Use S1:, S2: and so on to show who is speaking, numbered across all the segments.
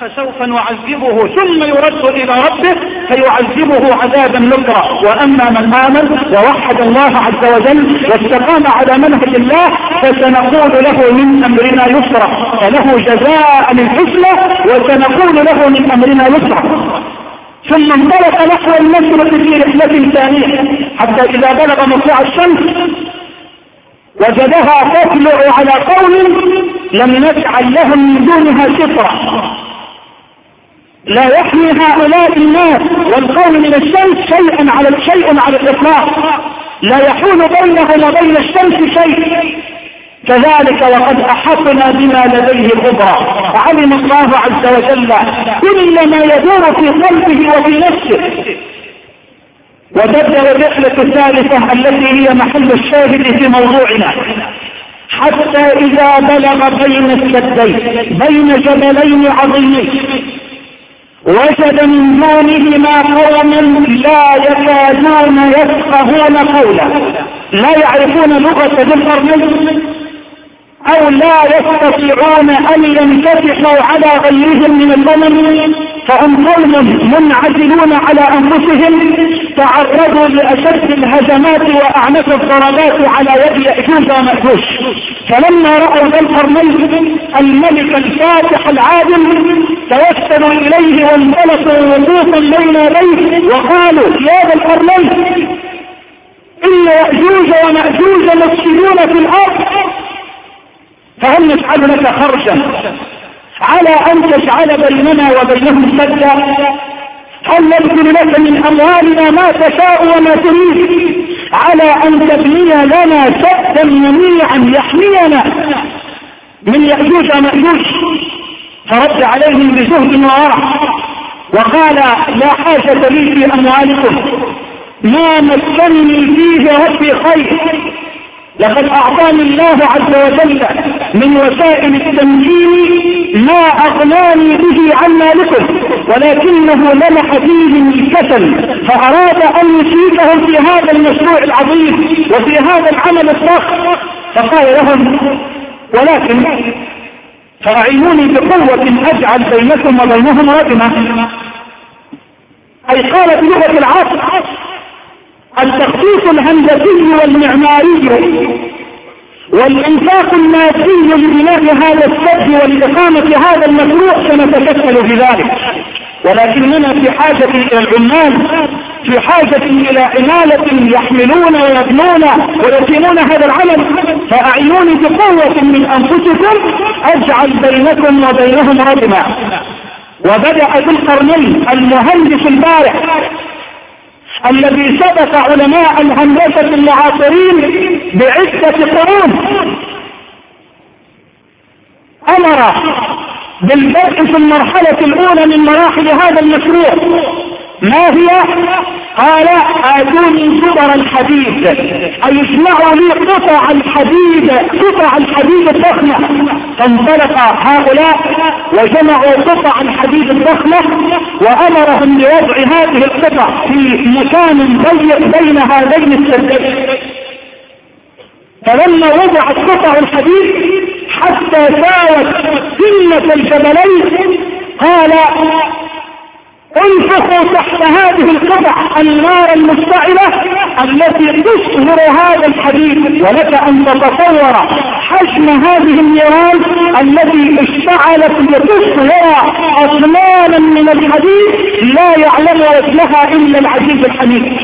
S1: فسوف نعذبه ثم يرد إلى ربه فيعذبه عذابا نكرا. وأما من آمن ووحد الله عز وجل واستقام على منهج الله فسنقول له من أمرنا يسرا، فله جزاء الحسنى وسنقول له من أمرنا يسرا. ثم انطلق نحو المشرق في رحلة ثانية حتى إذا بلغ مطلع الشمس وجدها تطلع على قوم لم نجعل لهم من دونها سترا، لا يحمي هؤلاء الناس والقوم من الشمس شيء على الإطلاق، لا يحول بينهم وبين الشمس شيء. كذلك وقد أحطنا بما لديه خبرا، علم الله عز وجل كل ما يدور في قلبه وفي نفسه. وتبدأ الرحلة الثالثة التي هي محل الشاهد في موضوعنا، حتى إذا بلغ بين السدين بين جبلين عظيمين وجد من دونهما قوما لا يكادون يفقهون قولا، لا يعرفون لغة ذي القرنين أو لا يستطيعون أن ينفتحوا على غيرهم من الأمم، فهم قوم منعزلون على أنفسهم تعرضوا لأشد الهجمات وأعنف الضربات على يد يأجوج ومأجوج. فلما رأوا ذا القرنين الملك الفاتح العادل توسلوا إليه وانطلقوا وقوفا بين يديه وقالوا يا ذا القرنين إن يأجوج ومأجوج مفسدون في الأرض، فهل نجعل لك خرجا على أن تجعل بيننا وبينهم سدا؟ هل نبذل لك من أموالنا ما تشاء وما تريد على أن تبني لنا سدا منيعا يحمينا من يأجوج ومأجوج؟ فرد عليهم بزهد وورع وقال لا حاجة لي في أموالكم، ما مكنني فيه ربي خير، لقد أعطاني الله عز وجل من وسائل التمكين ما أغناني به عن مالكم، ولكنه لمح فيهم الكسل فأراد أن يشركهم في هذا المشروع العظيم وفي هذا العمل الضخم، فقال لهم ولكن فأعينوني بقوة أجعل بينكم وبينهم ردما، أي قال بلغة العصر التخطيط الهندسي والمعماري والإنفاق المادي لبناء هذا السد ولإقامة هذا المشروع سنتكفل بذلك، ولكننا في حاجة إلى العمال، في حاجة إلى عمالة يحملون ويبنون ويقيمون هذا العمل، فأعينوني بقوة من أنفسكم أجعل بينكم وبينهم ردما. وبدأ ذو القرنين المهندس البارع الذي سبق علماء الهندسة المعاصرين بعدة قرون أمر بالبدء في المرحلة الأولى من مراحل هذا المشروع. ما هي؟ قال آتوني زبر الحديد، أي اجمعوا لي قطع الحديد الضخمة. فانطلق هؤلاء وجمعوا قطع الحديد الضخمة وأمرهم بوضع هذه القطع في مكان ضيق بين هذين السدين. فلما وضعت قطع الحديد حتى ساوت قمة الجبلين قال انفخوا تحت هذه القطع النار المشتعلة التي تشهر هذا الحديد، ولك أن تتصور حجم هذه النيران التي اشتعلت لتصهر أصناما من الحديد لا يعلم وجهها إلا العزيز الحميد.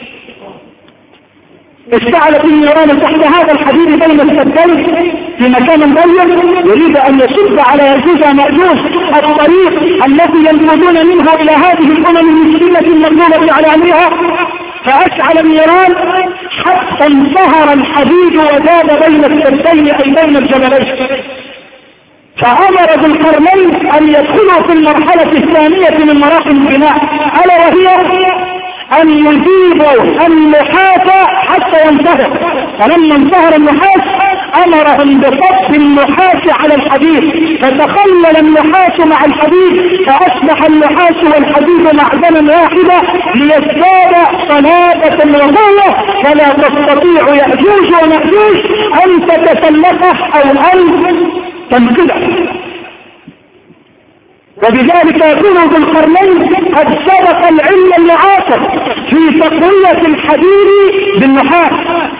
S1: اشتعلت النيران تحت هذا الحديد بين السدين في مكان ضيق يريد أن يصد على يأجوج ومأجوج الطريق الذي ينفذون منها إلى هذه الأمم المسلمة المغلوبة على أمرها، فأشعل النيران حتى انصهر الحديد وزاد بين السدين أي بين الجبلين. فأمر ذو القرنين أن يدخلوا في المرحلة الثانية من مراحل البناء، ألا وهي أن يجيبوا النحاس حتى ينتهر. فلما انتهر النحاس أمرهم بصب النحاس على الحديد، فتخلل النحاس مع الحديد فأصبح النحاس والحديد معدنا واحدة ليزداد صلابة وقوة، فلا تستطيع يأجوج ومأجوج أن تتسلقه أو أن تنقذه. وبذلك يكون ذو القرنين قد سبق العلم المعاصر في تقوية الحديد بالنحاس،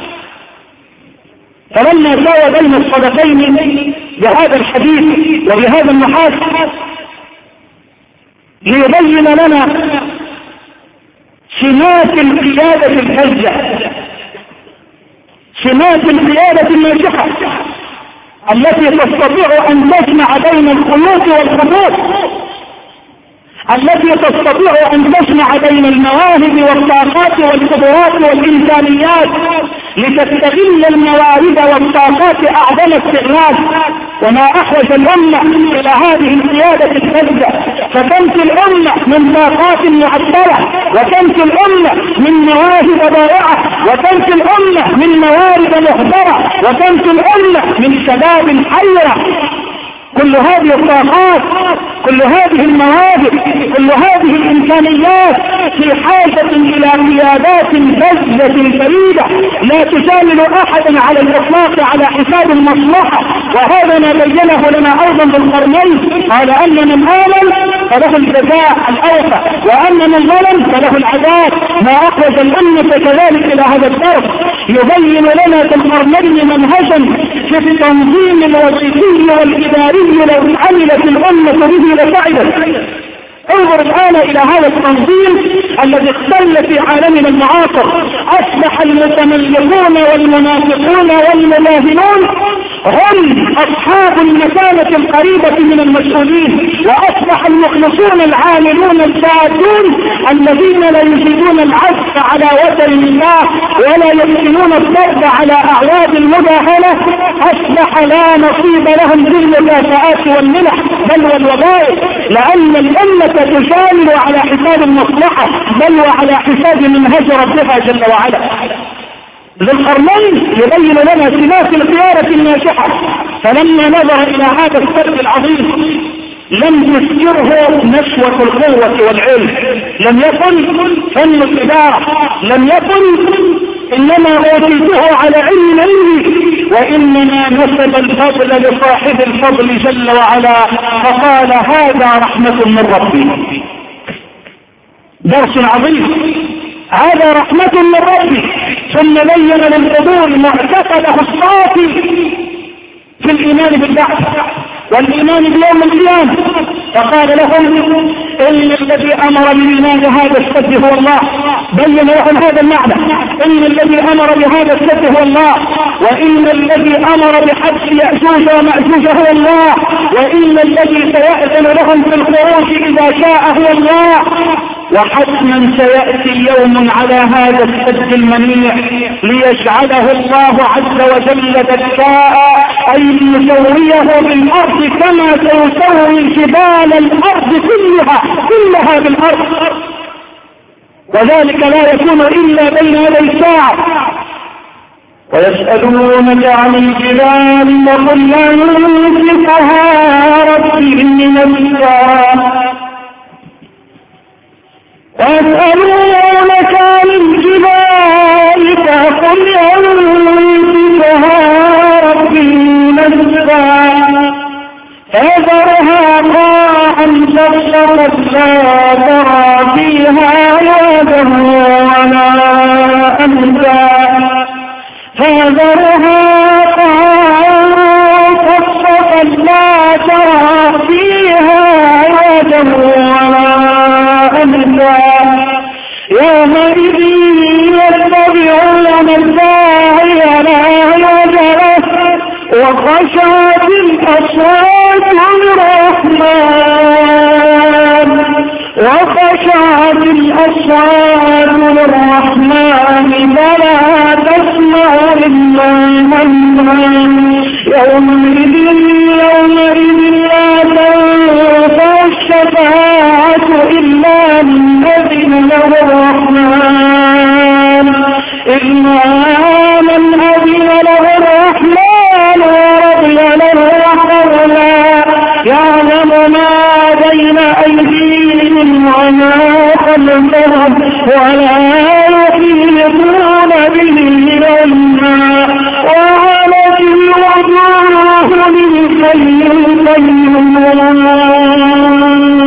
S1: فلما ساوى بين الصدفين بهذا الحديد وبهذا النحاس ليبين لنا سمات القيادة الفجة، سمات القيادة الناجحة التي تستطيع أن تجمع بين الخيوط والخطوط، التي تستطيع أن تجمع بين المواهب والطاقات والقدرات والإمكانيات لتستغل الموارد والطاقات أعظم استغلال. وما أحوج الأمة إلى هذه القيادة الفذة، فتنسي الأمة من طاقات معطلة، وتنسي الأمة من مواهب ضائعة، وتنسي الأمة من موارد مهدرة، وتنسي الأمة من شباب حيرة. كل هذه الطاقات، كل هذه المواهب، كل هذه الإمكانيات في حاجة إلى قيادات بذلة فريدة لا تجامل أحدا على الإطلاق على حساب المصلحة. وهذا ما بينه لنا أيضا بالقرنين، قال أن من آمن فله الجزاء الأوفى، وأن من ظلم فله العذاب. ما أخرج الأمة كذلك إلى هذا الدرس، يبين لنا بالقرنين منهجا في التنظيم الوظيفي والإداري لو عملت الأمة به لسعدت. انظر الآن إلى هذا التنظيم الذي اختل في عالمنا المعاصر. أصبح المتملقون والمنافقون والملاهنون هم أصحاب المكانة القريبة من المسؤولين، وأصبح المخلصون العاملون الجادون الذين لا يجيدون العزف على وتر الله ولا يمكنون الضرب على أعواد المداهنة، أصبح لا نصيب لهم في المكافآت والمنح بل والوظائف، لأن الأمة تجامل على حساب المصلحة بل وعلى حساب منهج ربها جل وعلا. ذو القرنين يبين لنا سمات القيادة الناجحة، فلما نظر إلى هذا السرد العظيم لم تسجره نشوة القوة والعلم، لم يكن فن الإدارة، لم يكن إنما أوتيته على علم علمي، وإنما نسب الفضل لصاحب الفضل جل وعلا، فقال هذا رحمة من ربي. درس عظيم، هذا رحمة من ربي. ثم بين للحضور معتقده الصافي في الإيمان بالبعث والإيمان بيوم القيامة، فقال لهم إن الذي أمر بالإيمان بهذا السد هو الله. بين لهم هذا المعنى، إن الذي أمر بهذا السد هو الله، وإن الذي أمر بحبس يأجوج ومأجوج هو الله، وإن الذي سيأذن لهم في الخروج إذا شاء هو الله. وحتما سيأتي يوم على هذا السد المنيع ليجعله الله عز وجل دكاء، أي ليسويه بالأرض كما سيسوي جبال الأرض كلها بالأرض، وذلك لا يكون إلا بين يدي الساعة. ويسألونك عن الجبال فقل ينسفها ربي نسفا. ويسألونك عن الجبال فقل ينسفها ربي نسفا فيذرها قاعا صفصفا لا ترى فيها عوجا ولا أمتا. فيذرها قاعا صفصفا لا ترى فيها عوجا ولا أمتا. يومئذ يتبعون الداعي لا عوج له وخشعت الأصوات للرحمن فلا تسمع إلا همسا. يومئذ لا تنفع الشفاعة إلا من أذن له الرحمن ورضي له قولا. يعلم ما بين أيديهم وما خلفهم ولا يحيطون به علما. وعنت الوجوه للحي القيوم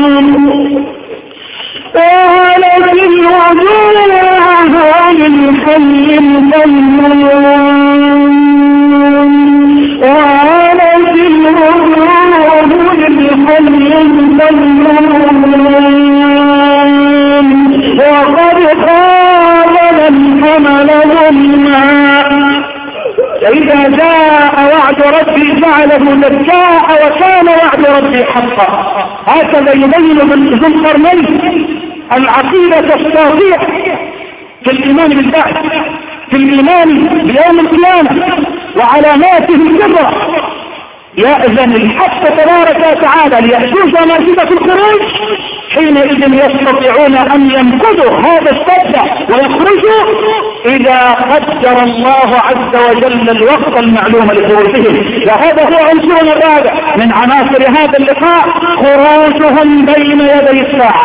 S1: وإذا جاء وعد ربي جعله دكاء وكان وعد ربي حقا. هكذا يبين ذو القرنين العقيدة الصافية في الإيمان بالبعث، في الإيمان بيوم القيامة وعلاماته الكبرى. يأذن الحق تبارك وتعالى ليأجوج ومأجوج في الخروج، حينئذ يستطيعون أن ينقذوا هذا السد ويخرجوا إذا قدر الله عز وجل الوقت المعلوم لخروجهم. وهذا هو عنصر الرابع من عناصر هذا اللقاء، خروجهم بين يدي الساعة.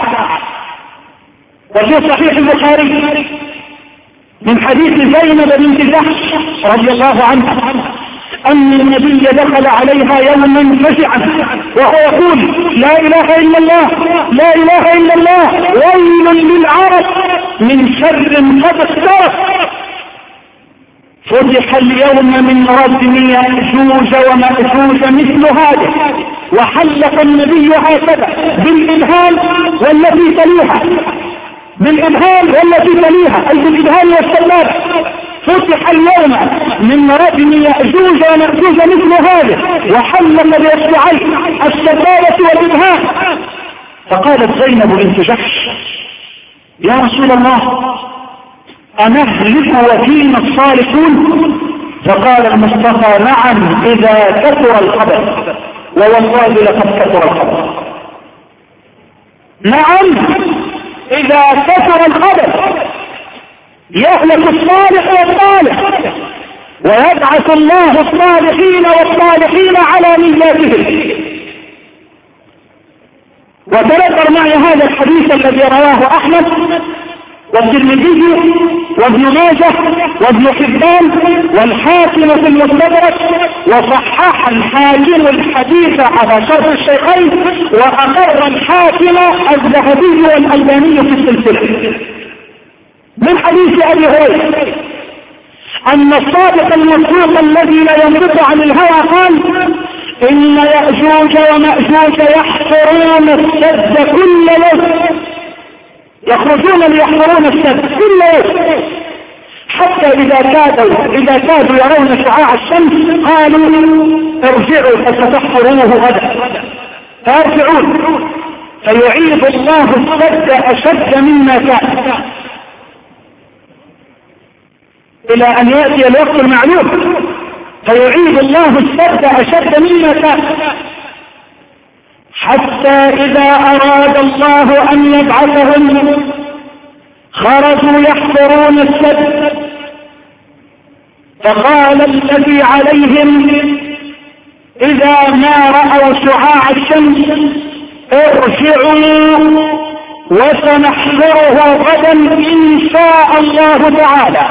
S1: وفي صحيح البخاري من حديث زينب بنت جحش رضي الله عنها أن النبي دخل عليها يوما فزعا وهو يقول: لا إله إلا الله، لا إله إلا الله، ويل للعرب من شر قد اقترب. فتح اليوم من ردم يأجوج ومأجوج مثل هذا، وحلق النبي هكذا بالإبهام والتي تليها، بالإبهام والتي تليها، أي بالإبهام والسبابة. فتح اليوم من ردم يأجوج ومأجوج مثل هذا، وحلق بإصبعيه السبابة والإبهام. فقالت زينب بنت جحش: يا رسول الله، أنهلك وفينا الصالحون؟ فقال المصطفى: نعم، إذا كثر الخبث، ووالله لقد كثر الخبث. نعم، إذا كثر الخبث يهلك الصالح والصالح، ويبعث الله الصالحين والصالحين على نياتهم. وتذكر معي هذا الحديث الذي رواه أحمد والترمذي وابن ماجه وابن حبان والحاكم في المستدرك، وصحح الحاكم الحديث على شرط الشيخين، وأقر الحاكم الذهبي والألباني في السلسلة من حديث أبي هريرة أن الصادق المصدوق الذي لا ينطق عن الهوى قال: إن يأجوج ومأجوج يحفرون السد كل يوم، يخرجون ليحفرون السد كل يوم، حتى إذا كادوا يرون شعاع الشمس قالوا: ارجعوا فستحفرونه غدا. فيرجعون فيعيد الله السد أشد مما كان، إلى أن يأتي الوقت المعلوم، فيعيد الله السد أشد مما كان، حتى إذا أراد الله أن يبعثهم خرجوا يحفرون السد. فقال الذي عليهم إذا ما رأوا شعاع الشمس: ارجعوا وسنحفره غدا إن شاء الله تعالى.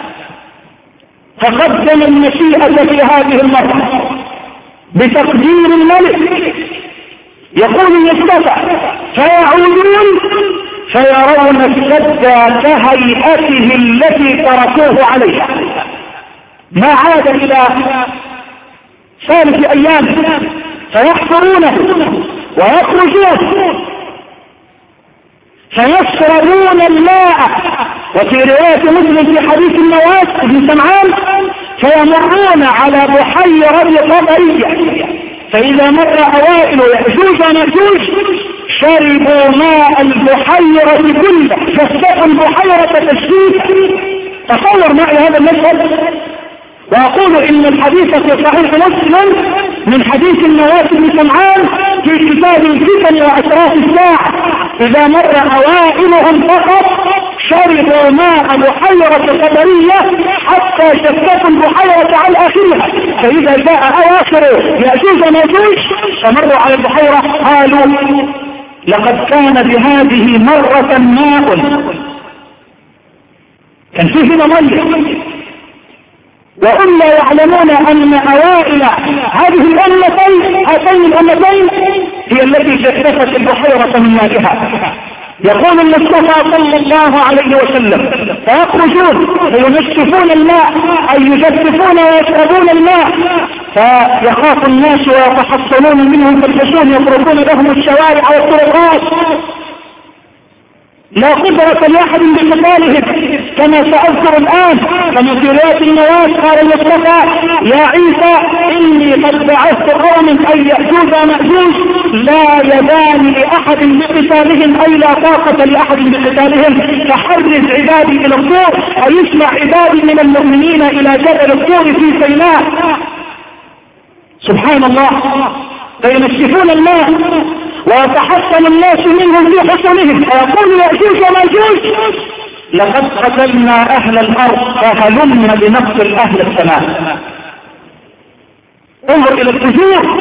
S1: فقدم المشيئة في هذه المرة بتقدير الملك، يقول المصطفى: فيعودون فيرون السد كهيئته التي تركوه عليها، ما عاد إلى ثالث أيام، فيحفرونه ويخرجون فيشربون الماء. وفي رواية مسلم في حديث النواس بن سمعان: فيمرون على بحيرة قبرية، فإذا مر أوائل يأجوج ومأجوج شربوا ماء البحيرة كله، فاستقوا البحيرة تشريبا. تصور معي هذا المشهد. وأقول إن الحديث في صحيح مسلم من حديث النواس بن سمعان في كتاب الفتن وأشراف الساعة: إذا مر أوائلهم فقط شربوا ماء بحيرة قبرية حتى شفتوا البحيرة على آخرها، فإذا جاء أواخر يأجوج ومأجوج فمروا على البحيرة قالوا: لقد كان بهذه مرة ماء، كان فيه مية. وهم لا يعلمون أن أوائل هذه الأمتين، هاتين الأمتين، هي التي جففت البحيرة من مائها. يقول المصطفى صلى الله عليه وسلم: فيخرجون فينشفون الماء، أي يجففون ويشربون الماء، فيخاف الناس ويتحصلون منهم فالحصون يطرقون لهم الشوارع والطرقات، لا قدرة لأحد بقتالهم، كما سأذكر الآن. كما في رواية النواس قال المصطفى: يا عيسى إني قد بعثت قوما أي يأجوج ومأجوج لا يدان لأحد بقتالهم، أي لا طاقة لأحد بقتالهم، فحرز عبادي إلى الطور، أي يسمع عبادي من المؤمنين إلى جبل الطور في سيناء. سبحان الله. فينشفون الماء ويتحصن الناس منهم في حصنهم، فيقول يأجوج ومأجوج: لقد قتلنا أهل الأرض فهلمنا بنقتل أهل السماء. انظر إلى الفجور.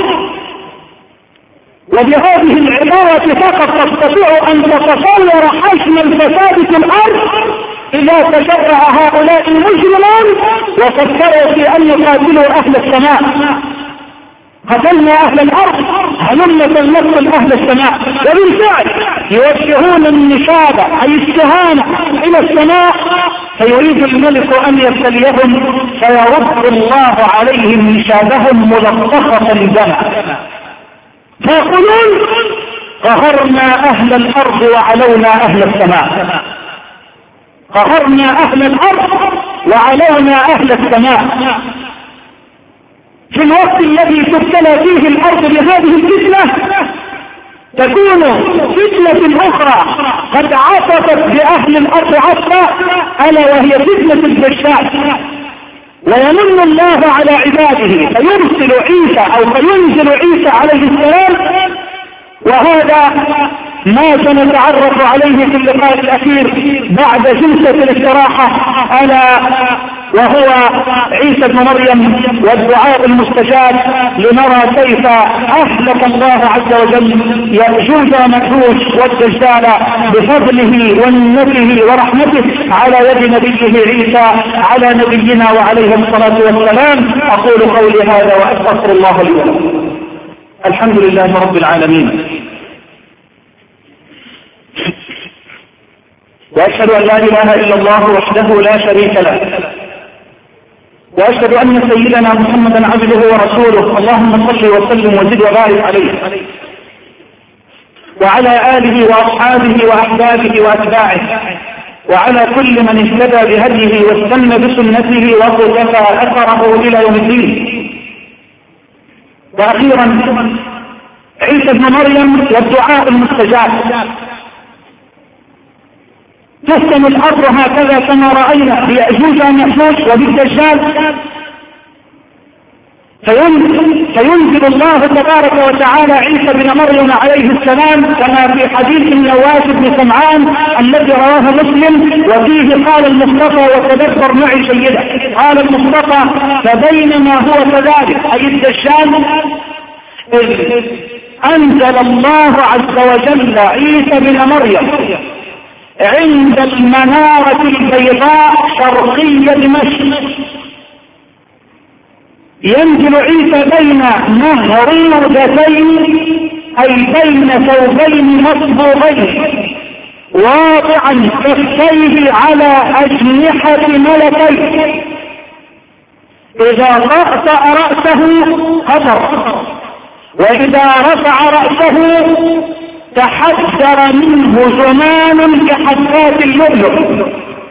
S1: وبهذه العبارة فقط تستطيع أن تتصور حجم الفساد في الأرض إذا تجرأ هؤلاء المجرمون وفكروا في أن يقاتلوا أهل السماء. قتلنا أهل الأرض هلمة نقتل أهل السماء. وبالفعل يوجهون النشابة أي السهامة إلى السماء، فيريد الملك أن يبتليهم فيرد الله عليهم نشابهم ملطخة دما، فيقولون: قهرنا أهل الأرض وعلونا أهل السماء. قهرنا أهل الأرض وعلونا أهل السماء. في الوقت الذي تبتلى فيه الأرض بهذه الفتنة تكون فتنة أخرى قد عصفت بأهل الأرض عصفة، ألا وهي فتنة الدجال. ويمن الله على عباده فيرسل عيسى أو فينزل عيسى عليه السلام، وهذا ما سنتعرف عليه في اللقاء الأخير بعد جلسة الاستراحة، ألا وهو عيسى ابن مريم والدعاء المستجاب، لنرى كيف أهلك الله عز وجل يأجوج ومأجوج والدجال بفضله ومنته ورحمته على يد نبيه عيسى على نبينا وعليه الصلاة والسلام. أقول قولي هذا وأستغفر الله لي ولكم. الحمد لله رب العالمين، وأشهد أن لا إله إلا الله وحده لا شريك له، وأشهد أن سيدنا محمدا عبده ورسوله. اللهم صل وسلم وزد وبارك عليه وعلى آله وأصحابه وأحبابه وأتباعه وعلى كل من اهتدى بهديه واستنى بسنته وقتفى أثره إلى يوم الدين. وأخيرا عيسى ابن مريم والدعاء المستجاب. تسكن الأرض هكذا كما رأينا بيأجوج ومأجوج وبالدجال، فينزل الله تبارك وتعالى عيسى بن مريم عليه السلام كما في حديث النواس بن سمعان الذي رواه مسلم، وفيه قال المصطفى وتدبر معي سيدا، قال المصطفى: فبينما هو كذلك أي الدجال إذ أنزل الله عز وجل عيسى بن مريم عند المنارة البيضاء شرقي دمشق. ينزل عيسى بين نهرودتين أي بين ثوبين مصبوغين، واضعا كفيه على أجنحة ملكين، إذا طأطأ رأسه قطر، وإذا رفع رأسه تحذر منه زمان كحذات اللؤلؤ.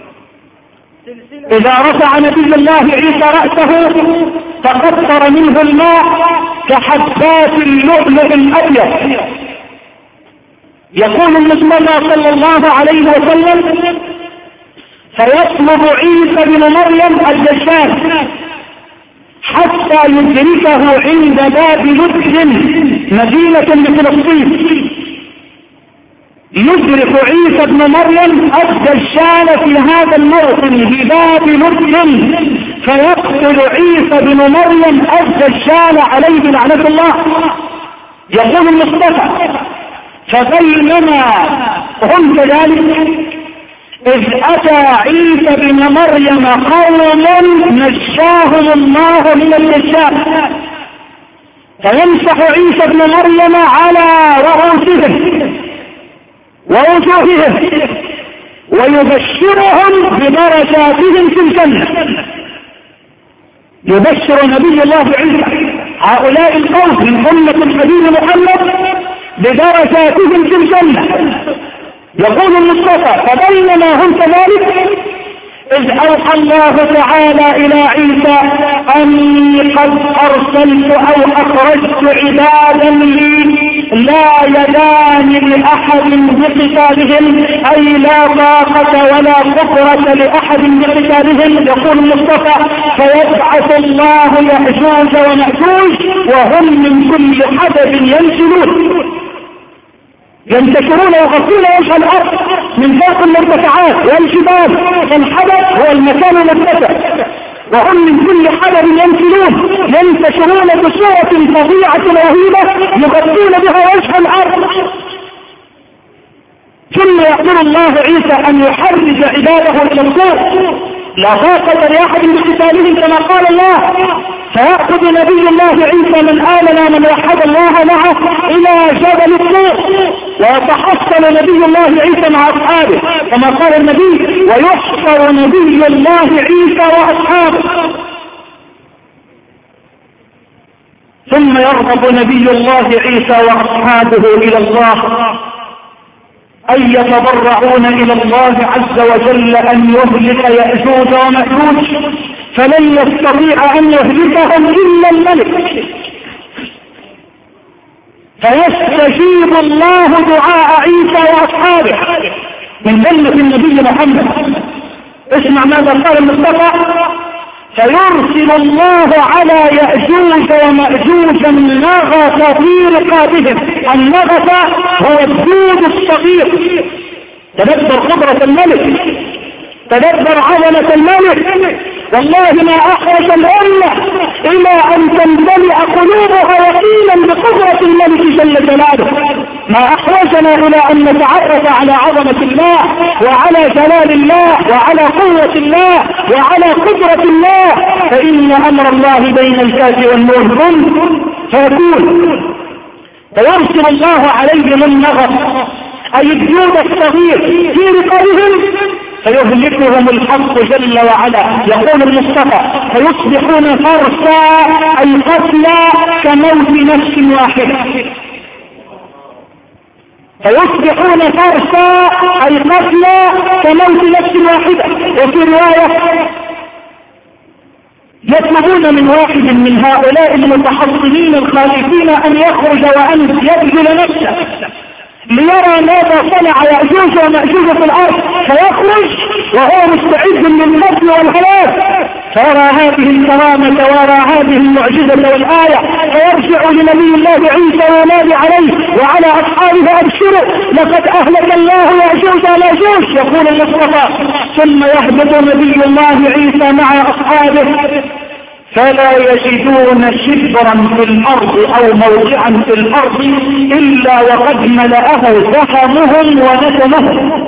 S1: إذا رفع نبي الله عيسى رأسه تقطر منه الماء كحذات اللؤلؤ الأبيض. يقول المصطفى صلى الله عليه وسلم: فيطلب عيسى بن مريم الدجال حتى يدركه عند باب لد مدينة بفلسطين. يدرك عيسى بن مريم الدجال في هذا الموطن بباب لد، فيقتل عيسى بن مريم الدجال عليه لعنة الله. يقول المصطفى: فبينما هم كذلك إذ أتى عيسى بن مريم قوم نجاهم الله من الدجال، فيمسح عيسى بن مريم على رؤوسهم ووجوههم ويبشرهم بدرجاتهم في الجنة. يبشر نبي الله عيسى هؤلاء القوم من أمة الحبيب محمد بدرجاتهم في الجنة، يقول المصطفى فبينما هم كذلك إذ أوحى الله تعالى إلى عيسى أني قد أرسلت أو أخرجت عبادا لي لا يدان لأحد بقتالهم، أي لا طاقة ولا قدرة لأحد بقتالهم. يقول المصطفى فيبعث الله يأجوج ومأجوج وهم من كل حدب ينزلون، ينتشرون ويغطون وجه الأرض من فوق المرتفعات والجبال. الحدب هو المكان المرتفع، وهم من كل حدب ينزلون ينتشرون بصورة فظيعة رهيبة يغطون بها وجه الأرض. ثم يأمر الله عيسى أن يحرج عباده إلى الطور، لا طاقة لأحد بقتالهم كما قال الله، فيأخذ نبي الله عيسى من آمن من وحد الله معه إلى جبل الطور، ويتحصل نبي الله عيسى مع أصحابه كما قال النبي ويحصر نبي الله عيسى وأصحابه. ثم يرغب نبي الله عيسى وأصحابه إلى الله أن يتضرعون إلى الله عز وجل أن يهلك يأجوج ومأجوج، فلن يستطيع أن يهلكهم إلا الملك، فيستجيب الله دعاء عيسى وأصحابه من ذمة النبي محمد. اسمع ماذا قال المصطفى فيرسل الله على يأجوج ومأجوج النغص في رقابهم. النغص هو الدود الصغير. تدبر قدرة الملك، تدبر عظمة الملك. والله ما أحرج الأمة إلى أن تمتلئ قلوبها يقينا بقدرة الملك جل جلاله. ما أحرجنا إلى أن نتعرف على عظمة الله وعلى جلال الله وعلى قوة الله وعلى قدرة الله، فإن أمر الله بين الكاف والنور فيكون. فيرسل الله عليهم النغص أي الدود الصغير في رقابهم فيهلكهم الحق جل وعلا. يقول المصطفى فيصبحون فرسا أي قتلى كموت نفس واحدة. فيصبحون فرسا أي قتلى كموت نفس واحدة. وفي رواية يطلبون من واحد من هؤلاء المتحصنين الخالفين أن يخرج وأن يبذل نفسه ليرى ماذا صنع يأجوج ومأجوج في الأرض، فيخرج وهو مستعد للقتل والهلاك، فيرى هذه الكرامة ويرى هذه المعجزة والآية، فيرجع لنبي الله عيسى وينادي عليه وعلى أصحابه أبشروا لقد أهلك الله يأجوج ومأجوج. يقول المصطفى ثم يهبط نبي الله عيسى مع أصحابه فلا يجدون شبرا في الأرض أو موضعا في الأرض إلا وقد ملأه سهمهم ونسمهم.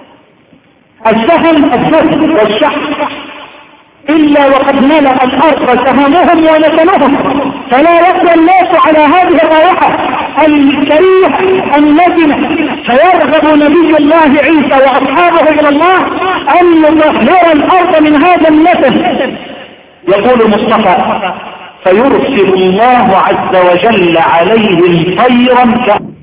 S1: السهم السهم والشح، إلا وقد ملأ الأرض سهمهم ونسمهم، فلا يبقى الناس على هذه الرائحة الكريهة النتنة. فيرغب نبي الله عيسى وأصحابه إلى الله أن يطهر الأرض من هذا النتن. يقول المصطفى فيرسل الله عز وجل عليهم طيرا